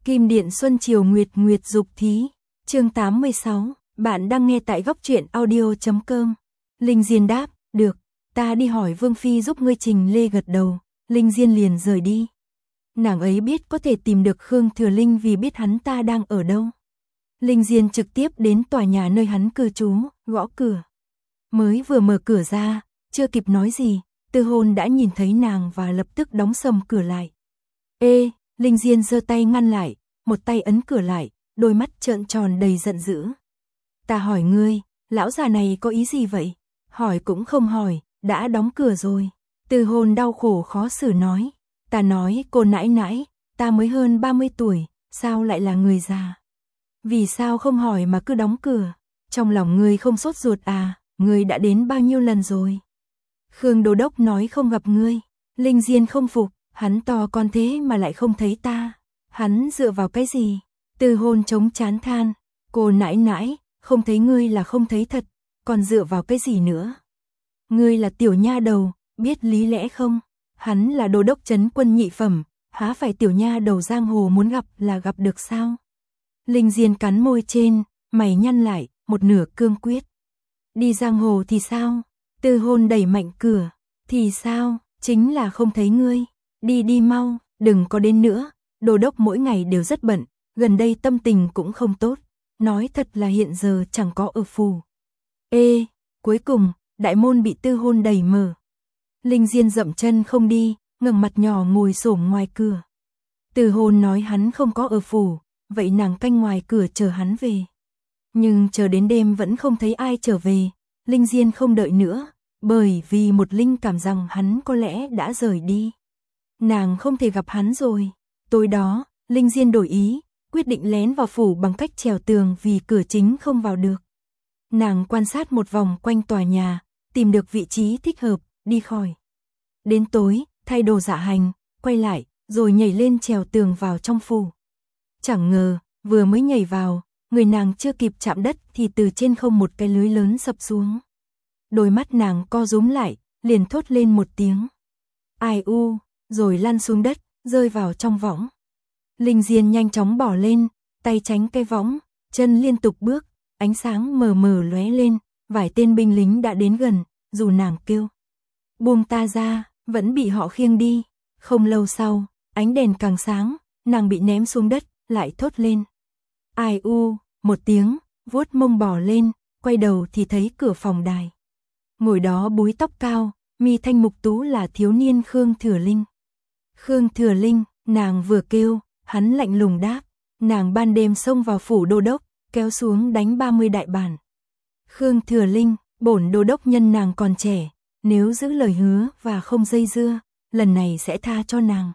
Kim Điện Xuân Chiều Nguyệt Nguyệt Dục Thí. Chương 86, bạn đang nghe tại góc truyện audio.com. Linh Diên đáp, được, ta đi hỏi Vương Phi giúp ngươi Trình Lê gật đầu, Linh Diên liền rời đi. Nàng ấy biết có thể tìm được Khương Thừa Linh vì biết hắn ta đang ở đâu. Linh Diên trực tiếp đến tòa nhà nơi hắn cư trú, gõ cửa. Mới vừa mở cửa ra, chưa kịp nói gì, Tư Hôn đã nhìn thấy nàng và lập tức đóng sầm cửa lại. Ê, Linh Diên giơ tay ngăn lại, một tay ấn cửa lại, đôi mắt trợn tròn đầy giận dữ. Ta hỏi ngươi, lão già này có ý gì vậy? Hỏi cũng không hỏi, đã đóng cửa rồi. Tư Hôn đau khổ khó xử nói. Ta nói cô nãi nãi, ta mới hơn 30 tuổi, sao lại là người già? Vì sao không hỏi mà cứ đóng cửa? Trong lòng ngươi không sốt ruột à, ngươi đã đến bao nhiêu lần rồi? Khương Đô Đốc nói không gặp ngươi. Linh Diên không phục, hắn to con thế mà lại không thấy ta. Hắn dựa vào cái gì? Tư Hôn chống chán than. Cô nãi nãi, không thấy ngươi là không thấy thật, còn dựa vào cái gì nữa? Ngươi là tiểu nha đầu, biết lý lẽ không? Hắn là đô đốc trấn quân nhị phẩm, há phải tiểu nha đầu giang hồ muốn gặp là gặp được sao? Linh Diên cắn môi trên, mày nhăn lại, một nửa cương quyết. Đi giang hồ thì sao? Tư Hôn đẩy mạnh cửa. Thì sao? Chính là không thấy ngươi. Đi đi mau, đừng có đến nữa. Đô đốc mỗi ngày đều rất bận, gần đây tâm tình cũng không tốt. Nói thật là hiện giờ chẳng có ở phủ. Ê, cuối cùng, đại môn bị Tư Hôn đẩy mở. Linh Diên dậm chân không đi, ngẩng mặt nhỏ ngồi xổm ngoài cửa. Tư Hôn nói hắn không có ở phủ, vậy nàng canh ngoài cửa chờ hắn về. Nhưng chờ đến đêm vẫn không thấy ai trở về, Linh Diên không đợi nữa, bởi vì một linh cảm rằng hắn có lẽ đã rời đi. Nàng không thể gặp hắn rồi. Tối đó, Linh Diên đổi ý, quyết định lén vào phủ bằng cách trèo tường vì cửa chính không vào được. Nàng quan sát một vòng quanh tòa nhà, tìm được vị trí thích hợp, đi khỏi. Đến tối, thay đồ dạ hành, quay lại, rồi nhảy lên trèo tường vào trong phủ. Chẳng ngờ, vừa mới nhảy vào, người nàng chưa kịp chạm đất thì từ trên không một cái lưới lớn sập xuống. Đôi mắt nàng co rúm lại, liền thốt lên một tiếng. Ai u, rồi lăn xuống đất, rơi vào trong võng. Linh Diên nhanh chóng bỏ lên, tay tránh cái võng, chân liên tục bước, ánh sáng mờ mờ lóe lên, vài tên binh lính đã đến gần, dù nàng kêu. Buông ta ra, vẫn bị họ khiêng đi. Không lâu sau, ánh đèn càng sáng, nàng bị ném xuống đất, lại thốt lên. Ai u, một tiếng, vuốt mông bò lên, quay đầu thì thấy cửa phòng đài. Ngồi đó búi tóc cao, mi thanh mục tú là thiếu niên Khương Thừa Linh. Khương Thừa Linh, nàng vừa kêu, hắn lạnh lùng đáp. Nàng ban đêm xông vào phủ đô đốc, kéo xuống đánh 30 đại bản. Khương Thừa Linh, bổn đô đốc nhân nàng còn trẻ, nếu giữ lời hứa và không dây dưa, lần này sẽ tha cho nàng.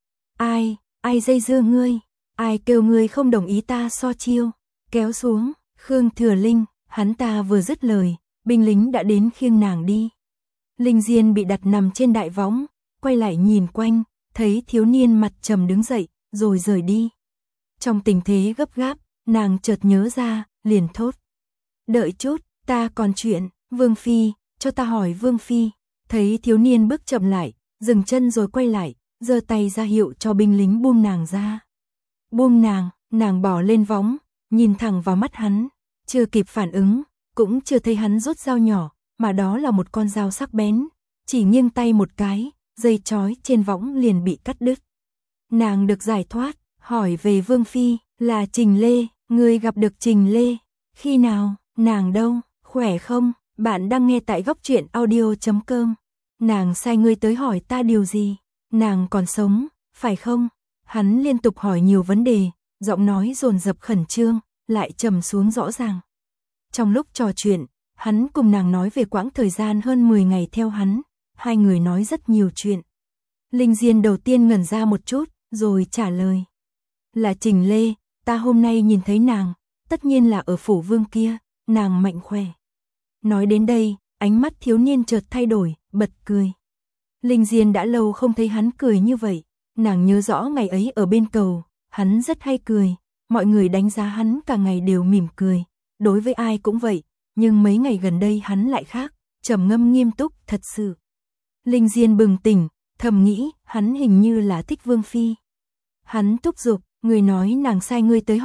Ai dây dưa ngươi? Ai kêu ngươi không đồng ý ta so chiêu? Kéo xuống, Khương Thừa Linh, hắn ta vừa dứt lời, binh lính đã đến khiêng nàng đi. Linh Diên bị đặt nằm trên đại võng, quay lại nhìn quanh, thấy thiếu niên mặt trầm đứng dậy, rồi rời đi. Trong tình thế gấp gáp, nàng chợt nhớ ra, liền thốt. Đợi chút, ta còn chuyện, Vương Phi, cho ta hỏi Vương Phi. Thấy thiếu niên bước chậm lại, dừng chân rồi quay lại, giơ tay ra hiệu cho binh lính buông nàng ra. Buông nàng bỏ lên võng, nhìn thẳng vào mắt hắn, chưa kịp phản ứng, cũng chưa thấy hắn rút dao nhỏ, mà đó là một con dao sắc bén, chỉ nghiêng tay một cái, dây trói trên võng liền bị cắt đứt. Nàng được giải thoát, hỏi về Vương Phi, là Trình Lê, ngươi gặp được Trình Lê, khi nào, nàng đâu, khỏe không, bạn đang nghe tại góc truyện audio.com. Nàng sai ngươi tới hỏi ta điều gì, nàng còn sống, phải không? Hắn liên tục hỏi nhiều vấn đề, giọng nói dồn dập khẩn trương, lại trầm xuống rõ ràng. Trong lúc trò chuyện, hắn cùng nàng nói về quãng thời gian hơn 10 ngày theo hắn, hai người nói rất nhiều chuyện. Linh Diên đầu tiên ngẩn ra một chút, rồi trả lời. Là Trình Lê, ta hôm nay nhìn thấy nàng, tất nhiên là ở phủ Vương kia, nàng mạnh khỏe. Nói đến đây, ánh mắt thiếu niên chợt thay đổi, bật cười. Linh Diên đã lâu không thấy hắn cười như vậy, nàng nhớ rõ ngày ấy ở bên cầu, hắn rất hay cười, mọi người đánh giá hắn cả ngày đều mỉm cười, đối với ai cũng vậy, nhưng mấy ngày gần đây hắn lại khác, trầm ngâm nghiêm túc thật sự. Linh Diên bừng tỉnh, thầm nghĩ, hắn hình như là thích Vương Phi. Hắn thúc giục, Người nói nàng sai ngươi tới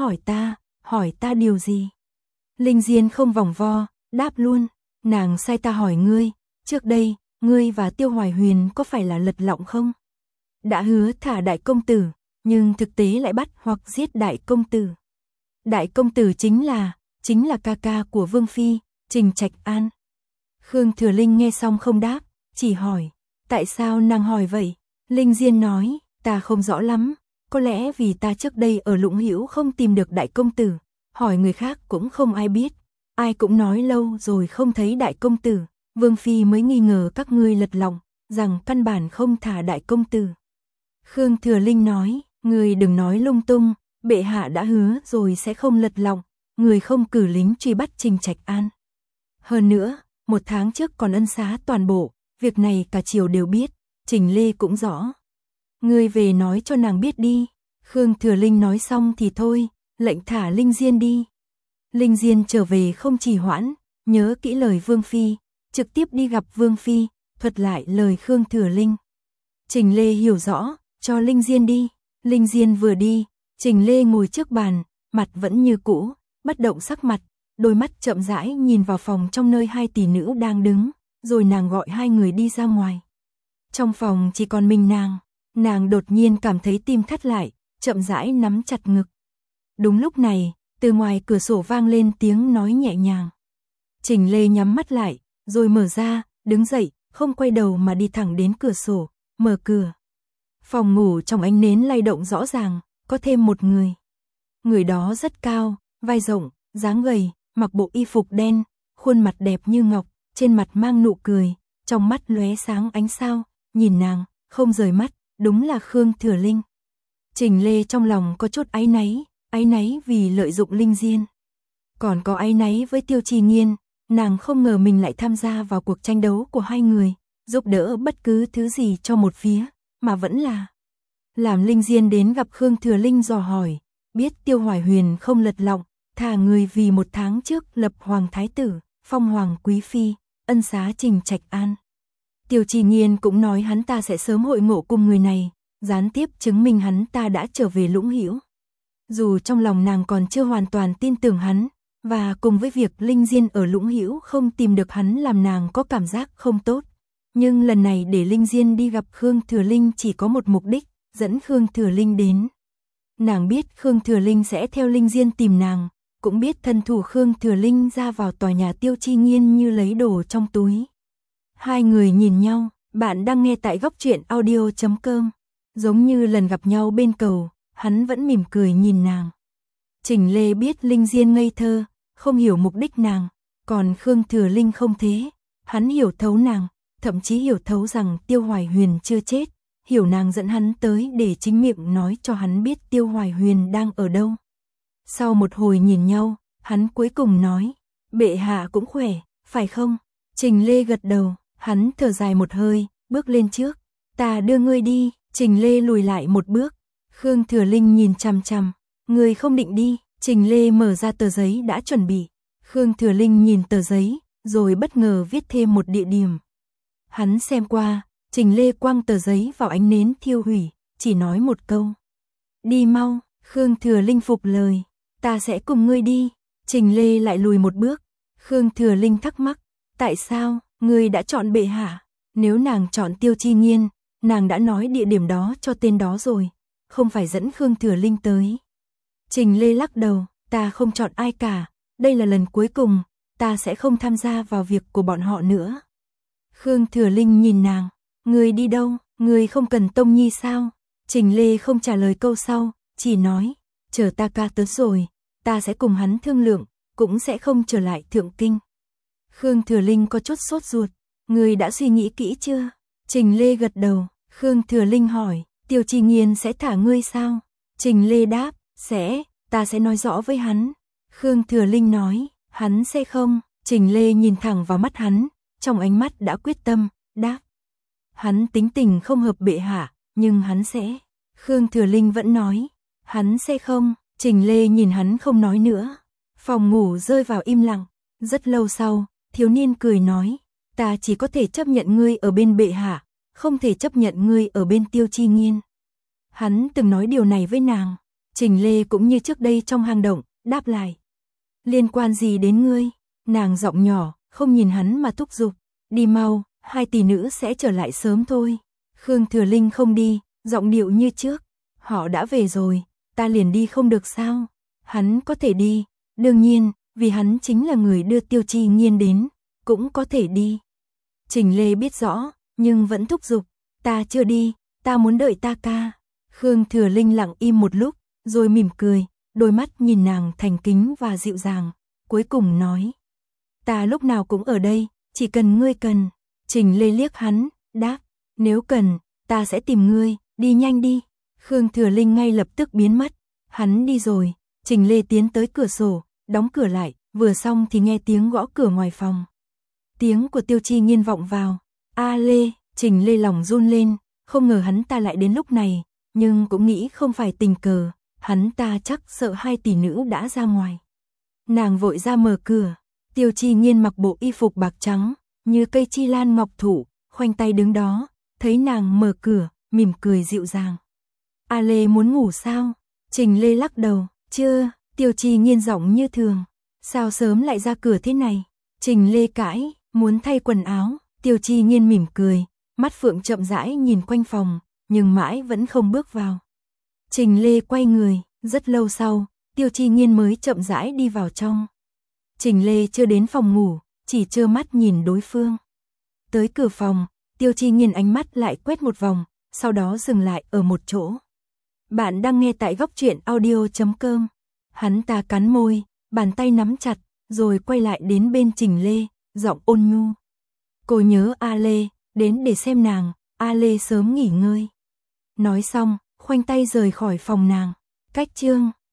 hỏi ta điều gì? Linh Diên không vòng vo, đáp luôn, nàng sai ta hỏi ngươi, trước đây, ngươi và Tiêu Hoài Huyền có phải là lật lọng không? Đã hứa thả đại công tử, nhưng thực tế lại bắt hoặc giết đại công tử. Đại công tử chính là ca ca của Vương Phi, Trình Trạch An. Khương Thừa Linh nghe xong không đáp, chỉ hỏi, tại sao nàng hỏi vậy? Linh Diên nói, ta không rõ lắm, có lẽ vì ta trước đây ở Lũng Hữu không tìm được đại công tử, hỏi người khác cũng không ai biết, ai cũng nói lâu rồi không thấy đại công tử, Vương Phi mới nghi ngờ các ngươi lật lọng, rằng căn bản không thả đại công tử. Khương Thừa Linh nói, ngươi đừng nói lung tung, bệ hạ đã hứa rồi sẽ không lật lọng, người không cử lính truy bắt Trình Trạch An. Hơn nữa, 1 tháng trước còn ân xá toàn bộ, việc này cả triều đều biết, Trình Lê cũng rõ. Ngươi về nói cho nàng biết đi. Khương Thừa Linh nói xong thì thôi, lệnh thả Linh Diên đi. Linh Diên trở về không trì hoãn, nhớ kỹ lời Vương Phi, trực tiếp đi gặp Vương Phi, thuật lại lời Khương Thừa Linh. Trình Lê hiểu rõ, cho Linh Diên đi. Linh Diên vừa đi, Trình Lê ngồi trước bàn, mặt vẫn như cũ, bất động sắc mặt, đôi mắt chậm rãi nhìn vào phòng trong nơi 2 tỷ nữ đang đứng, rồi nàng gọi 2 người đi ra ngoài. Trong phòng chỉ còn mình nàng đột nhiên cảm thấy tim thắt lại, chậm rãi nắm chặt ngực. Đúng lúc này, từ ngoài cửa sổ vang lên tiếng nói nhẹ nhàng. Trình Lê nhắm mắt lại, rồi mở ra, đứng dậy, không quay đầu mà đi thẳng đến cửa sổ, mở cửa. Phòng ngủ trong ánh nến lay động rõ ràng, có thêm một người. Người đó rất cao, vai rộng, dáng gầy, mặc bộ y phục đen, khuôn mặt đẹp như ngọc, trên mặt mang nụ cười, trong mắt lóe sáng ánh sao, nhìn nàng, không rời mắt, đúng là Khương Thừa Linh. Trình Lê trong lòng có chút áy náy vì lợi dụng Linh Diên. Còn có áy náy với Tiêu Trì Nghiên, nàng không ngờ mình lại tham gia vào cuộc tranh đấu của 2 người, giúp đỡ bất cứ thứ gì cho một phía, mà vẫn là làm Linh Diên đến gặp Khương Thừa Linh dò hỏi, biết Tiêu Hoài Huyền không lật lọng, thả người vì 1 tháng trước lập hoàng thái tử, phong hoàng quý phi, ân xá Trình Trạch An. Tiêu Trì Nghiên cũng nói hắn ta sẽ sớm hội ngộ cùng người này, gián tiếp chứng minh hắn ta đã trở về Lũng Hữu. Dù trong lòng nàng còn chưa hoàn toàn tin tưởng hắn, và cùng với việc Linh Diên ở Lũng Hữu không tìm được hắn làm nàng có cảm giác không tốt, nhưng lần này để Linh Diên đi gặp Khương Thừa Linh chỉ có một mục đích, dẫn Khương Thừa Linh đến. Nàng biết Khương Thừa Linh sẽ theo Linh Diên tìm nàng, cũng biết thân thủ Khương Thừa Linh ra vào tòa nhà Tiêu Trì Nghiên như lấy đồ trong túi. 2 người nhìn nhau, bạn đang nghe tại góc truyện audio.com. Giống như lần gặp nhau bên cầu, hắn vẫn mỉm cười nhìn nàng. Trình Lê biết Linh Diên ngây thơ, không hiểu mục đích nàng, còn Khương Thừa Linh không thế. Hắn hiểu thấu nàng, thậm chí hiểu thấu rằng Tiêu Hoài Huyền chưa chết, hiểu nàng dẫn hắn tới để chính miệng nói cho hắn biết Tiêu Hoài Huyền đang ở đâu. Sau một hồi nhìn nhau, hắn cuối cùng nói, bệ hạ cũng khỏe, phải không? Trình Lê gật đầu, hắn thở dài một hơi, bước lên trước, ta đưa ngươi đi. Trình Lê lùi lại một bước, Khương Thừa Linh nhìn chằm chằm, ngươi không định đi. Trình Lê mở ra tờ giấy đã chuẩn bị, Khương Thừa Linh nhìn tờ giấy, rồi bất ngờ viết thêm một địa điểm. Hắn xem qua, Trình Lê quăng tờ giấy vào ánh nến thiêu hủy, chỉ nói một câu, đi mau. Khương Thừa Linh phục lời, ta sẽ cùng ngươi đi. Trình Lê lại lùi một bước, Khương Thừa Linh thắc mắc, tại sao, ngươi đã chọn bệ hạ? Nếu nàng chọn Tiêu Trì Nghiên, nàng đã nói địa điểm đó cho tên đó rồi, không phải dẫn Khương Thừa Linh tới. Trình Lê lắc đầu, ta không chọn ai cả, đây là lần cuối cùng, ta sẽ không tham gia vào việc của bọn họ nữa. Khương Thừa Linh nhìn nàng, ngươi đi đâu, ngươi không cần Tông Nhi sao? Trình Lê không trả lời câu sau, chỉ nói, chờ ta ca tới rồi, ta sẽ cùng hắn thương lượng, cũng sẽ không trở lại Thượng Kinh. Khương Thừa Linh có chút sốt ruột, ngươi đã suy nghĩ kỹ chưa? Trình Lê gật đầu, Khương Thừa Linh hỏi, Tiêu Trì Nghiên sẽ thả ngươi sao? Trình Lê đáp, sẽ, ta sẽ nói rõ với hắn. Khương Thừa Linh nói, hắn sẽ không. Trình Lê nhìn thẳng vào mắt hắn, trong ánh mắt đã quyết tâm, đáp. Hắn tính tình không hợp bệ hạ, nhưng hắn sẽ. Khương Thừa Linh vẫn nói, hắn sẽ không. Trình Lê nhìn hắn không nói nữa. Phòng ngủ rơi vào im lặng. Rất lâu sau, thiếu niên cười nói, ta chỉ có thể chấp nhận ngươi ở bên bệ hạ, không thể chấp nhận ngươi ở bên Tiêu Trì Nghiên. Hắn từng nói điều này với nàng. Trình Lê cũng như trước đây trong hang động, đáp lại. Liên quan gì đến ngươi? Nàng giọng nhỏ, không nhìn hắn mà thúc giục. Đi mau, 2 tỷ nữ sẽ trở lại sớm thôi. Khương Thừa Linh không đi, giọng điệu như trước. Họ đã về rồi, ta liền đi không được sao? Hắn có thể đi, đương nhiên, vì hắn chính là người đưa Tiêu Chi Nghiên đến, cũng có thể đi. Trình Lê biết rõ, nhưng vẫn thúc giục. Ta chưa đi, ta muốn đợi ta ca. Khương Thừa Linh lặng im một lúc, rồi mỉm cười, đôi mắt nhìn nàng thành kính và dịu dàng, cuối cùng nói. Ta lúc nào cũng ở đây, chỉ cần ngươi cần. Trình Lê liếc hắn, đáp, nếu cần, ta sẽ tìm ngươi, đi nhanh đi. Khương Thừa Linh ngay lập tức biến mất, hắn đi rồi, Trình Lê tiến tới cửa sổ, đóng cửa lại, vừa xong thì nghe tiếng gõ cửa ngoài phòng. Tiếng của Tiêu Chi Nghiên vọng vào. A Lê, Trình Lê lòng run lên, không ngờ hắn ta lại đến lúc này, nhưng cũng nghĩ không phải tình cờ, hắn ta chắc sợ 2 tỷ nữ đã ra ngoài. Nàng vội ra mở cửa, Tiêu Chi Nghiên mặc bộ y phục bạc trắng, như cây chi lan ngọc thụ, khoanh tay đứng đó, thấy nàng mở cửa, mỉm cười dịu dàng. A Lê muốn ngủ sao? Trình Lê lắc đầu, chưa. Tiêu Chi Nghiên giọng như thường, sao sớm lại ra cửa thế này? Trình Lê cãi, muốn thay quần áo. Tiêu Chi Nghiên mỉm cười, mắt phượng chậm rãi nhìn quanh phòng, nhưng mãi vẫn không bước vào. Trình Lê quay người, rất lâu sau, Tiêu Chi Nghiên mới chậm rãi đi vào trong. Trình Lê chưa đến phòng ngủ, chỉ trơ mắt nhìn đối phương. Tới cửa phòng, Tiêu Chi Nghiên ánh mắt lại quét một vòng, sau đó dừng lại ở một chỗ. Bạn đang nghe tại Góc Truyện Audio.com. Hắn ta cắn môi, bàn tay nắm chặt, rồi quay lại đến bên Trình Lê, giọng ôn nhu. Cô nhớ A Lê, đến để xem nàng, A Lê sớm nghỉ ngơi. Nói xong, khoanh tay rời khỏi phòng nàng. Cách chương